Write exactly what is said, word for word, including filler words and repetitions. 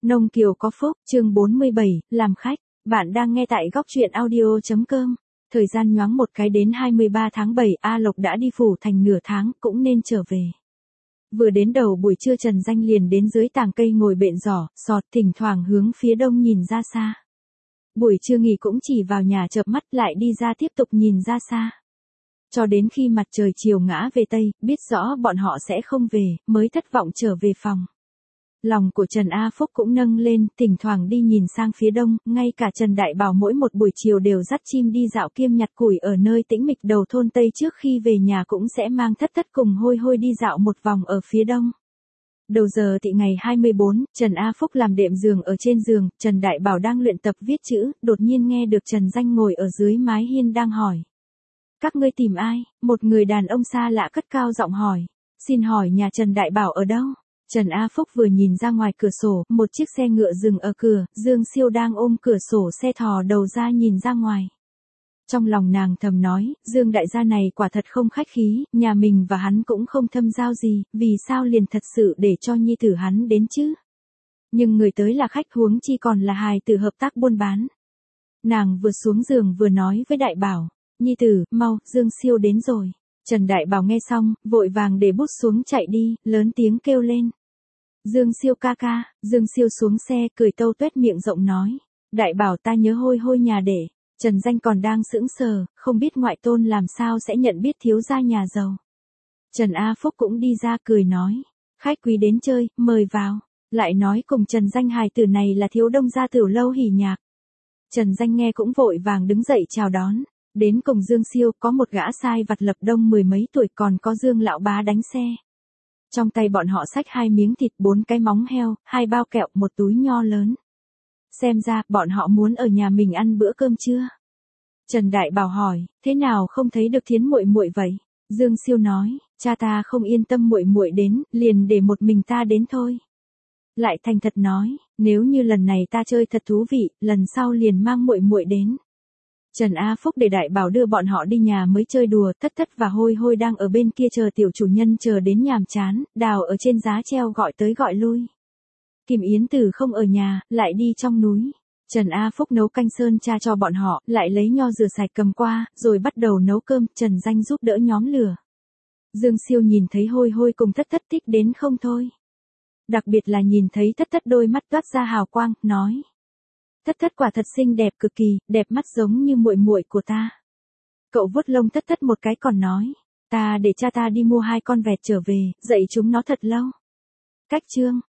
Nông Kiều có phúc, chương bốn mươi bảy, làm khách. Bạn đang nghe tại góc truyện audio chấm com. Thời gian nhoáng một cái đến hai mươi ba tháng bảy, A Lộc đã đi phủ thành nửa tháng, cũng nên trở về. Vừa đến đầu buổi trưa Trần Danh liền đến dưới tàng cây ngồi bện giỏ, sọt, thỉnh thoảng hướng phía đông nhìn ra xa. Buổi trưa nghỉ cũng chỉ vào nhà chợp mắt lại đi ra tiếp tục nhìn ra xa. Cho đến khi mặt trời chiều ngã về Tây, biết rõ bọn họ sẽ không về, mới thất vọng trở về phòng. Lòng của Trần A Phúc cũng nâng lên, thỉnh thoảng đi nhìn sang phía đông, ngay cả Trần Đại Bảo mỗi một buổi chiều đều dắt chim đi dạo kiêm nhặt củi ở nơi tĩnh mịch đầu thôn Tây, trước khi về nhà cũng sẽ mang thất thất cùng hôi hôi đi dạo một vòng ở phía đông. Đầu giờ thì ngày hai mươi bốn, Trần A Phúc làm đệm giường ở trên giường, Trần Đại Bảo đang luyện tập viết chữ, đột nhiên nghe được Trần Danh ngồi ở dưới mái hiên đang hỏi. Các ngươi tìm ai? Một người đàn ông xa lạ cất cao giọng hỏi. Xin hỏi nhà Trần Đại Bảo ở đâu? Trần A Phúc vừa nhìn ra ngoài cửa sổ, một chiếc xe ngựa dừng ở cửa, Dương Siêu đang ôm cửa sổ xe thò đầu ra nhìn ra ngoài. Trong lòng nàng thầm nói, Dương đại gia này quả thật không khách khí, nhà mình và hắn cũng không thâm giao gì, vì sao liền thật sự để cho nhi tử hắn đến chứ? Nhưng người tới là khách, huống chi còn là hài tử hợp tác buôn bán. Nàng vừa xuống giường vừa nói với Đại Bảo, nhi tử, mau, Dương Siêu đến rồi. Trần Đại Bảo nghe xong, vội vàng để bút xuống chạy đi, lớn tiếng kêu lên. Dương Siêu ca ca. Dương Siêu xuống xe, cười tâu tuét miệng rộng nói. Đại Bảo ta nhớ hôi hôi nhà để. Trần Danh còn đang sững sờ, không biết ngoại tôn làm sao sẽ nhận biết thiếu gia nhà giàu. Trần A Phúc cũng đi ra cười nói. Khách quý đến chơi, mời vào. Lại nói cùng Trần Danh hài tử này là thiếu đông gia Tiểu Lâu hỉ nhạc. Trần Danh nghe cũng vội vàng đứng dậy chào đón. Đến cùng Dương Siêu có một gã sai vặt lập đông mười mấy tuổi, còn có Dương lão bá đánh xe. Trong tay bọn họ xách hai miếng thịt, bốn cái móng heo, hai bao kẹo, một túi nho lớn. Xem ra bọn họ muốn ở nhà mình ăn bữa cơm trưa. Trần Đại Bảo hỏi, thế nào không thấy được Thiến muội muội vậy? Dương Siêu nói, cha ta không yên tâm muội muội đến, liền để một mình ta đến thôi. Lại thành thật nói, nếu như lần này ta chơi thật thú vị, lần sau liền mang muội muội đến. Trần A Phúc để Đại Bảo đưa bọn họ đi nhà mới chơi đùa, thất thất và hôi hôi đang ở bên kia chờ tiểu chủ nhân chờ đến nhàm chán, Đào ở trên giá treo gọi tới gọi lui. Kim Yến Tử không ở nhà, lại đi trong núi. Trần A Phúc nấu canh sơn cha cho bọn họ, lại lấy nho rửa sạch cầm qua, rồi bắt đầu nấu cơm, Trần Danh giúp đỡ nhóm lửa. Dương Siêu nhìn thấy hôi hôi cùng thất thất thích đến không thôi. Đặc biệt là nhìn thấy thất thất đôi mắt toát ra hào quang, nói. Thất thất quả thật xinh đẹp cực kỳ, đẹp mắt giống như muội muội của ta. Cậu vuốt lông thất thất một cái còn nói, ta để cha ta đi mua hai con vẹt trở về, dạy chúng nó thật lâu. Cách chương.